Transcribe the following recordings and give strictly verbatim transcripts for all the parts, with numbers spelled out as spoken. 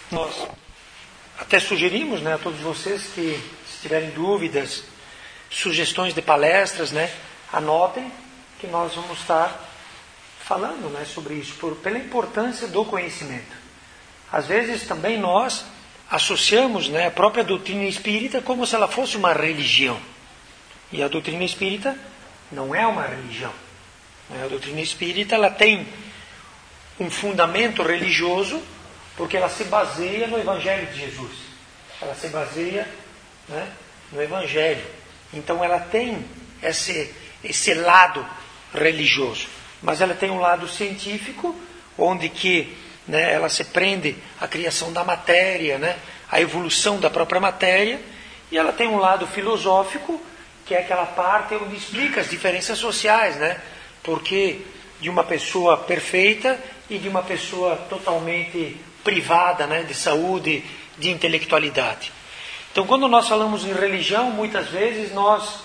Nós até sugerimos, né, a todos vocês que, se tiverem dúvidas, sugestões de palestras, né, anotem que nós vamos estar falando, né, sobre isso, por, pela importância do conhecimento. Às vezes também nós associamos, né, a própria doutrina espírita como se ela fosse uma religião. E a doutrina espírita não é uma religião. A doutrina espírita ela tem um fundamento religioso porque ela se baseia no Evangelho de Jesus. Ela se baseia, né, no Evangelho. Então ela tem esse, esse lado religioso. Mas ela tem um lado científico, onde que, né, ela se prende à criação da matéria, né, à evolução da própria matéria. E ela tem um lado filosófico, que é aquela parte onde explica as diferenças sociais, né? Porque de uma pessoa perfeita e de uma pessoa totalmente privada, né, de saúde, de intelectualidade. Então, quando nós falamos em religião, muitas vezes nós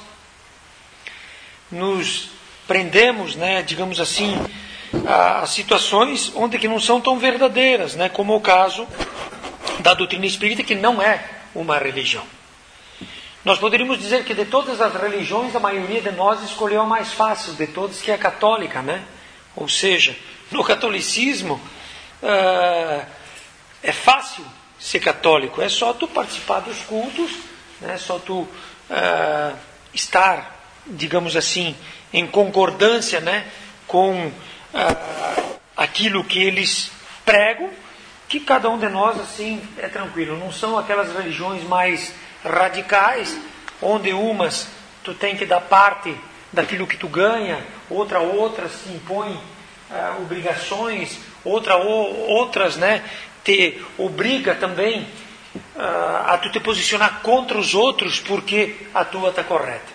nos prendemos, né, digamos assim, a, a situações onde que não são tão verdadeiras, né, como o caso da doutrina espírita, que não é uma religião. Nós poderíamos dizer que de todas as religiões, a maioria de nós escolheu a mais fácil de todas, que é a católica, né? Ou seja, no catolicismo, uh, é fácil ser católico, é só tu participar dos cultos, né? É só tu uh, estar, digamos assim, em concordância, né, com uh, aquilo que eles pregam, que cada um de nós, assim, é tranquilo. Não são aquelas religiões mais radicais, onde umas tu tem que dar parte daquilo que tu ganha, outra outra se impõe uh, obrigações, outra ou, outras, né, te obriga também uh, a tu te posicionar contra os outros porque a tua está correta.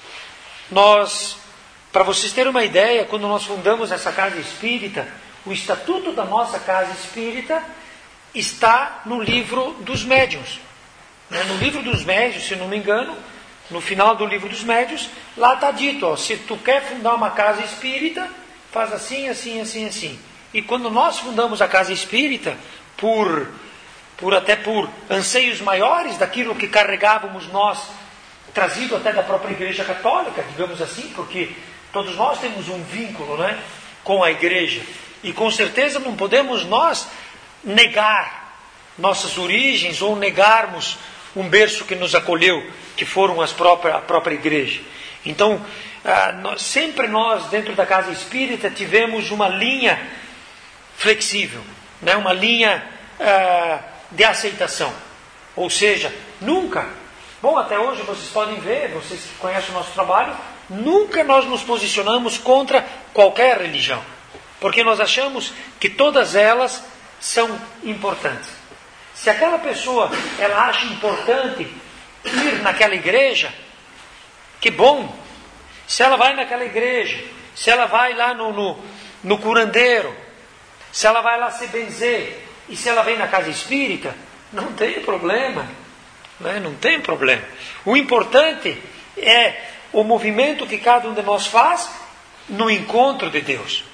Nós, para vocês terem uma ideia, quando nós fundamos essa casa espírita, o estatuto da nossa casa espírita está no livro dos médiuns. No livro dos médiuns, se não me engano, no final do livro dos médiuns, lá está dito, ó, se tu quer fundar uma casa espírita, faz assim, assim, assim, assim. E quando nós fundamos a casa espírita, por, por até por anseios maiores daquilo que carregávamos nós, trazido até da própria Igreja Católica, digamos assim, porque todos nós temos um vínculo, né, com a Igreja. E com certeza não podemos nós negar nossas origens ou negarmos um berço que nos acolheu, que foram as próprias, a própria igreja. Então, ah, nós, sempre nós, dentro da casa espírita, tivemos uma linha flexível, né? Uma linha ah, de aceitação. Ou seja, nunca, bom, até hoje vocês podem ver, vocês que conhecem o nosso trabalho, nunca nós nos posicionamos contra qualquer religião, porque nós achamos que todas elas são importantes. Se aquela pessoa ela acha importante ir naquela igreja, que bom. Se ela vai naquela igreja, se ela vai lá no, no, no curandeiro, se ela vai lá se benzer, e se ela vem na casa espírita, não tem problema, né? Não tem problema. O importante é o movimento que cada um de nós faz no encontro de Deus.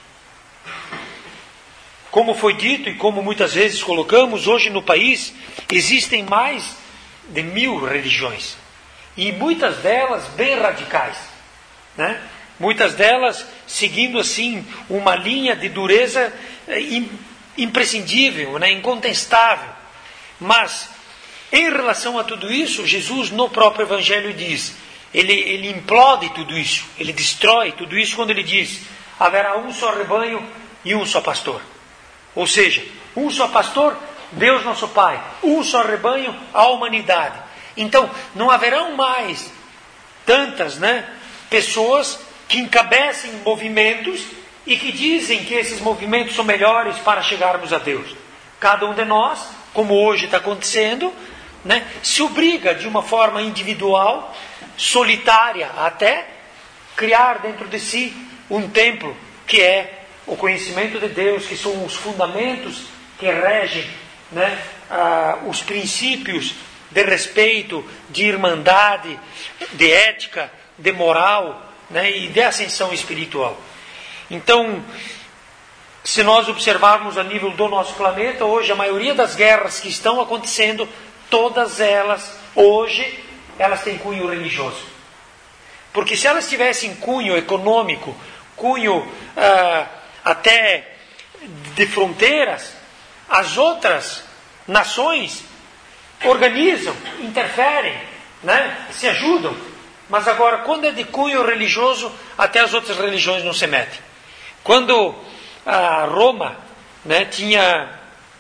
Como foi dito e como muitas vezes colocamos, hoje no país existem mais de mil religiões. E muitas delas bem radicais, né? Muitas delas seguindo assim uma linha de dureza imprescindível, né? Incontestável. Mas em relação a tudo isso, Jesus no próprio Evangelho diz, ele, ele implode tudo isso, ele destrói tudo isso quando ele diz, haverá um só rebanho e um só pastor. Ou seja, um só pastor, Deus nosso Pai, um só rebanho, a humanidade. Então, não haverão mais tantas, né, pessoas que encabecem movimentos e que dizem que esses movimentos são melhores para chegarmos a Deus. Cada um de nós, como hoje está acontecendo, né, se obriga de uma forma individual, solitária até, criar dentro de si um templo que é o conhecimento de Deus, que são os fundamentos que regem, né, ah, os princípios de respeito, de irmandade, de ética, de moral, né, e de ascensão espiritual. Então, Se nós observarmos a nível do nosso planeta, hoje a maioria das guerras que estão acontecendo, todas elas, hoje, elas têm cunho religioso. Porque se elas tivessem cunho econômico, cunho ah, até de fronteiras, as outras nações organizam, interferem, né, se ajudam. Mas agora, quando é de cunho religioso, até as outras religiões não se metem. Quando a Roma, né, tinha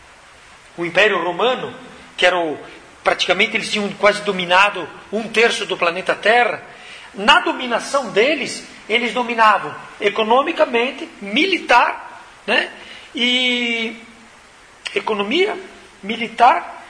o Império Romano, que era o, praticamente eles tinham quase dominado um terço do planeta Terra, na dominação deles, eles dominavam economicamente, militar, né, e economia, militar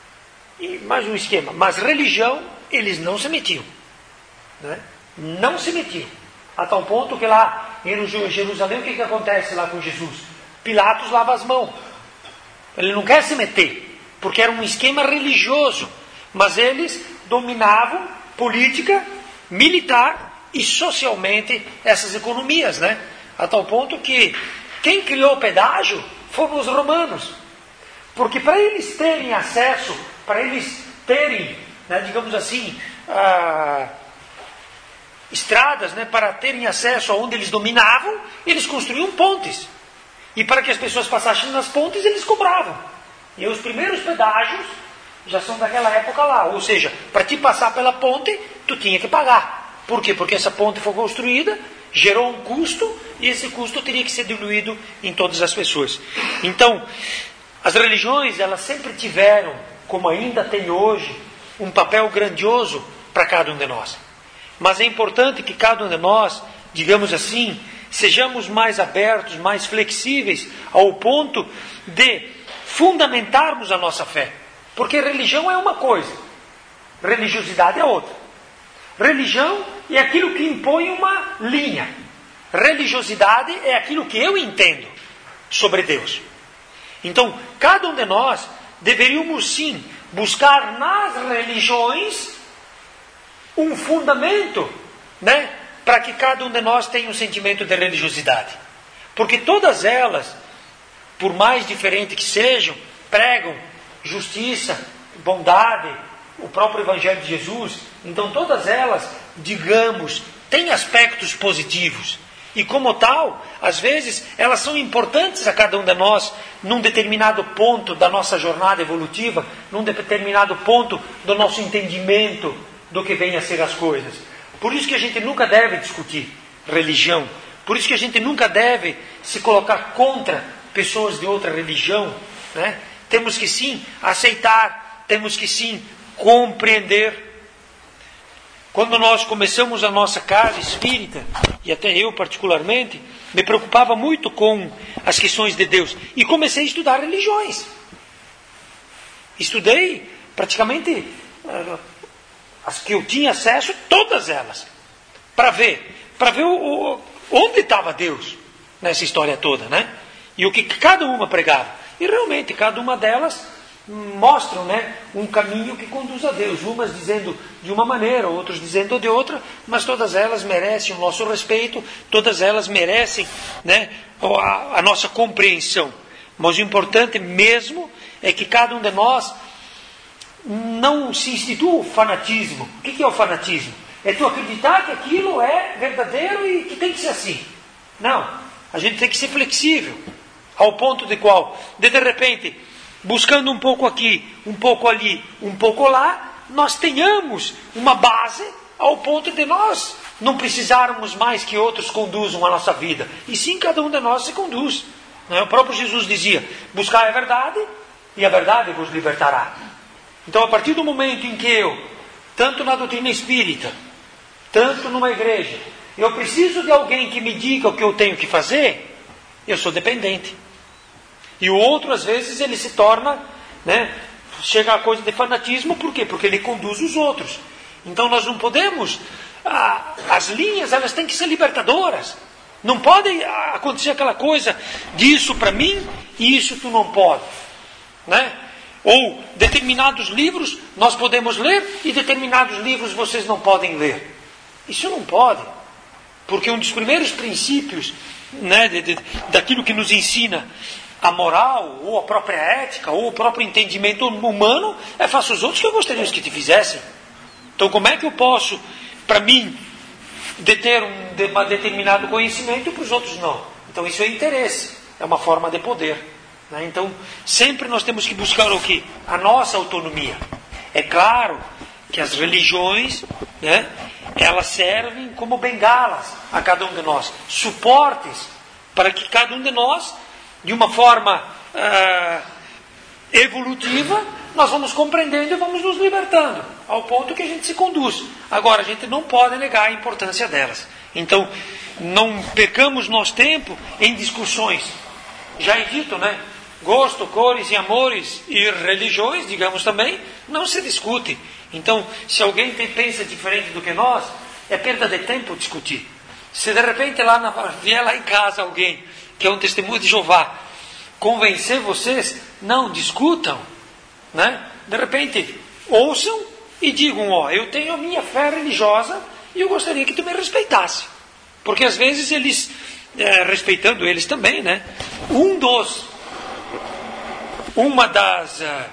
e mais um esquema. Mas religião, eles não se metiam. Né? Não se metiam. A tal ponto que lá em Jerusalém, o que, que acontece lá com Jesus? Pilatos lava as mãos. Ele não quer se meter, porque era um esquema religioso. Mas eles dominavam política, militar e socialmente essas economias. Né? A tal ponto que quem criou o pedágio foram os romanos. Porque para eles terem acesso, para eles terem, né, digamos assim, ah, estradas, né, para terem acesso aonde eles dominavam, eles construíam pontes. E para que as pessoas passassem nas pontes, eles cobravam. E os primeiros pedágios já são daquela época lá. Ou seja, para te passar pela ponte, tu tinha que pagar. Por quê? Porque essa ponte foi construída, gerou um custo, e esse custo teria que ser diluído em todas as pessoas. Então, as religiões, elas sempre tiveram, como ainda tem hoje, um papel grandioso para cada um de nós. Mas é importante que cada um de nós, digamos assim, sejamos mais abertos, mais flexíveis, ao ponto de fundamentarmos a nossa fé. Porque religião é uma coisa, religiosidade é outra. Religião é aquilo que impõe uma linha. Religiosidade é aquilo que eu entendo sobre Deus. Então, cada um de nós deveríamos sim buscar nas religiões um fundamento, né, para que cada um de nós tenha um sentimento de religiosidade. Porque todas elas, por mais diferentes que sejam, pregam justiça, bondade, o próprio Evangelho de Jesus. Então todas elas, digamos, têm aspectos positivos. E como tal, às vezes, elas são importantes a cada um de nós num determinado ponto da nossa jornada evolutiva, num determinado ponto do nosso entendimento do que vem a ser as coisas. Por isso que a gente nunca deve discutir religião. Por isso que a gente nunca deve se colocar contra pessoas de outra religião. Né? Temos que sim aceitar, temos que sim compreender. Quando nós começamos a nossa casa espírita, e até eu particularmente, me preocupava muito com as questões de Deus. E comecei a estudar religiões. Estudei praticamente uh, as que eu tinha acesso, todas elas. Para ver, para ver o, o, onde estava Deus nessa história toda, né? E o que cada uma pregava. E realmente, cada uma delas mostram, né, um caminho que conduz a Deus. Umas dizendo de uma maneira, outros dizendo de outra, mas todas elas merecem o nosso respeito, todas elas merecem, né, a, a nossa compreensão. Mas o importante mesmo é que cada um de nós não se institua o fanatismo. O que é o fanatismo? É tu acreditar que aquilo é verdadeiro e que tem que ser assim. Não, a gente tem que ser flexível, ao ponto de qual, de, de repente, buscando um pouco aqui, um pouco ali, um pouco lá, nós tenhamos uma base ao ponto de nós não precisarmos mais que outros conduzam a nossa vida. E sim, cada um de nós se conduz. O próprio Jesus dizia, buscar a verdade e a verdade vos libertará. Então, a partir do momento em que eu, tanto na doutrina espírita, tanto numa igreja, eu preciso de alguém que me diga o que eu tenho que fazer, eu sou dependente. E o outro, às vezes, ele se torna, né, chega a coisa de fanatismo, por quê? Porque ele conduz os outros. Então nós não podemos, ah, as linhas, elas têm que ser libertadoras. Não pode acontecer aquela coisa, disso para mim e isso tu não pode. Né? Ou determinados livros nós podemos ler e determinados livros vocês não podem ler. Isso não pode. Porque um dos primeiros princípios, né, de, de, daquilo que nos ensina a moral, ou a própria ética, ou o próprio entendimento humano, é faça os outros que eu gostaria que te fizessem. Então como é que eu posso, para mim, deter um de, determinado conhecimento e para os outros não? Então isso é interesse, é uma forma de poder. Né? Então sempre nós temos que buscar o quê? A nossa autonomia. É claro que as religiões, né, elas servem como bengalas a cada um de nós, suportes para que cada um de nós, de uma forma uh, evolutiva, nós vamos compreendendo e vamos nos libertando, ao ponto que a gente se conduz. Agora, a gente não pode negar a importância delas. Então, não percamos nosso tempo em discussões. Já é dito, né? Gosto, cores e amores e religiões, digamos também, não se discute. Então, se alguém tem, pensa diferente do que nós, é perda de tempo discutir. Se de repente lá na, vier lá em casa alguém que é um testemunho de Jeová convencer vocês, não discutam, né? De repente ouçam e digam, ó, eu tenho a minha fé religiosa e eu gostaria que tu me respeitasse. Porque às vezes eles, é, respeitando eles também, né? Um dos, uma das uh,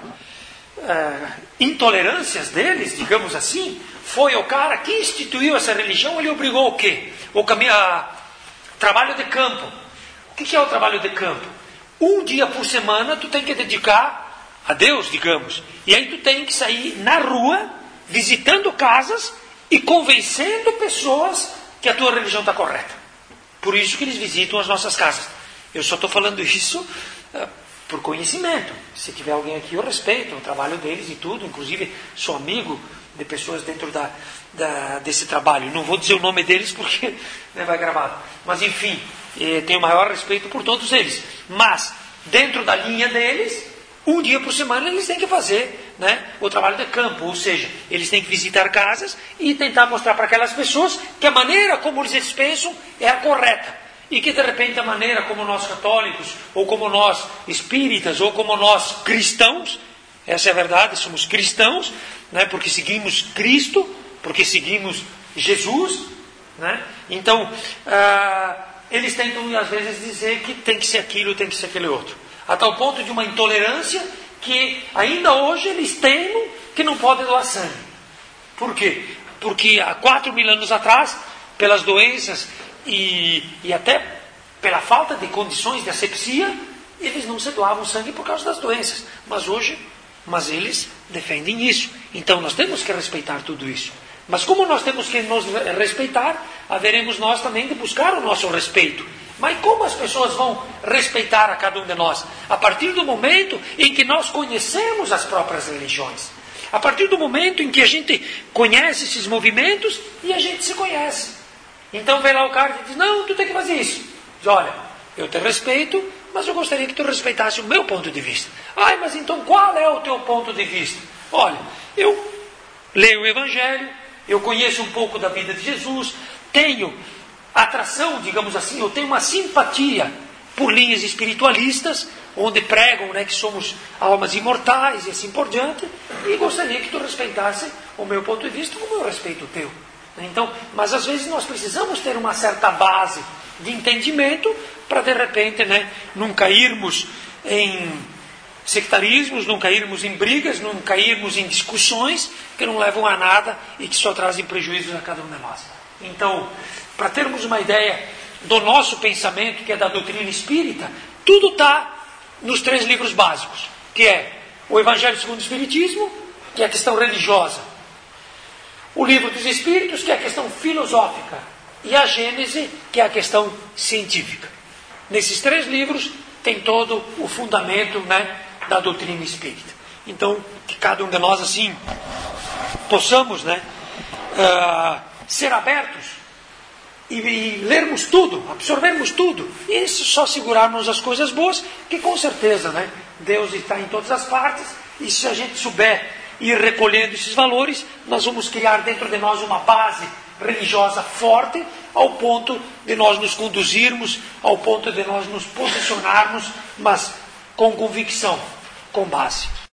uh, intolerâncias deles, digamos assim, foi o cara que instituiu essa religião, ele obrigou o quê? O caminho, a, trabalho de campo. O que é o trabalho de campo? Um dia por semana tu tem que dedicar a Deus, digamos. E aí tu tem que sair na rua, visitando casas e convencendo pessoas que a tua religião está correta. Por isso que eles visitam as nossas casas. Eu só estou falando isso uh, por conhecimento. Se tiver alguém aqui, eu respeito o trabalho deles e tudo. Inclusive, sou amigo de pessoas dentro da, da, desse trabalho. Não vou dizer o nome deles porque né, vai gravado. Mas, enfim, eh, tenho o maior respeito por todos eles. Mas, dentro da linha deles, um dia por semana eles têm que fazer, né, o trabalho de campo. Ou seja, eles têm que visitar casas e tentar mostrar para aquelas pessoas que a maneira como eles pensam é a correta. E que de repente a maneira como nós católicos, ou como nós espíritas, ou como nós cristãos, essa é a verdade, somos cristãos, né, porque seguimos Cristo, porque seguimos Jesus, né? Então, ah, eles tentam às vezes dizer que tem que ser aquilo, tem que ser aquele outro. A tal ponto de uma intolerância que ainda hoje eles temem que não pode doar sangue. Por quê? Porque há quatro mil anos atrás, pelas doenças e, e até pela falta de condições de asepsia, eles não se doavam sangue por causa das doenças. Mas hoje, mas eles defendem isso. Então nós temos que respeitar tudo isso. Mas como nós temos que nos respeitar, haveremos nós também de buscar o nosso respeito. Mas como as pessoas vão respeitar a cada um de nós? A partir do momento em que nós conhecemos as próprias religiões. A partir do momento em que a gente conhece esses movimentos e a gente se conhece. Então vem lá o cara e diz, não, tu tem que fazer isso. Diz, olha, eu te respeito, mas eu gostaria que tu respeitasse o meu ponto de vista. Ai, mas então qual é o teu ponto de vista? Olha, eu leio o Evangelho, eu conheço um pouco da vida de Jesus, tenho atração, digamos assim, eu tenho uma simpatia por linhas espiritualistas, onde pregam, né, que somos almas imortais e assim por diante, e gostaria que tu respeitasse o meu ponto de vista como eu respeito o teu. Então, mas às vezes nós precisamos ter uma certa base de entendimento para de repente, né, não cairmos em sectarismos, não cairmos em brigas, não cairmos em discussões que não levam a nada e que só trazem prejuízos a cada um de nós. Então, para termos uma ideia do nosso pensamento, que é da doutrina espírita, tudo está nos três livros básicos, que é o Evangelho segundo o Espiritismo, que é a questão religiosa, o Livro dos Espíritos, que é a questão filosófica, e a Gênese, que é a questão científica. Nesses três livros tem todo o fundamento, né, da doutrina espírita. Então, que cada um de nós assim possamos, né, uh, ser abertos e, e lermos tudo, absorvermos tudo, e só segurarmos as coisas boas, que com certeza, né, Deus está em todas as partes, e se a gente souber ir recolhendo esses valores, nós vamos criar dentro de nós uma base religiosa forte, ao ponto de nós nos conduzirmos, ao ponto de nós nos posicionarmos, mas com convicção, com base.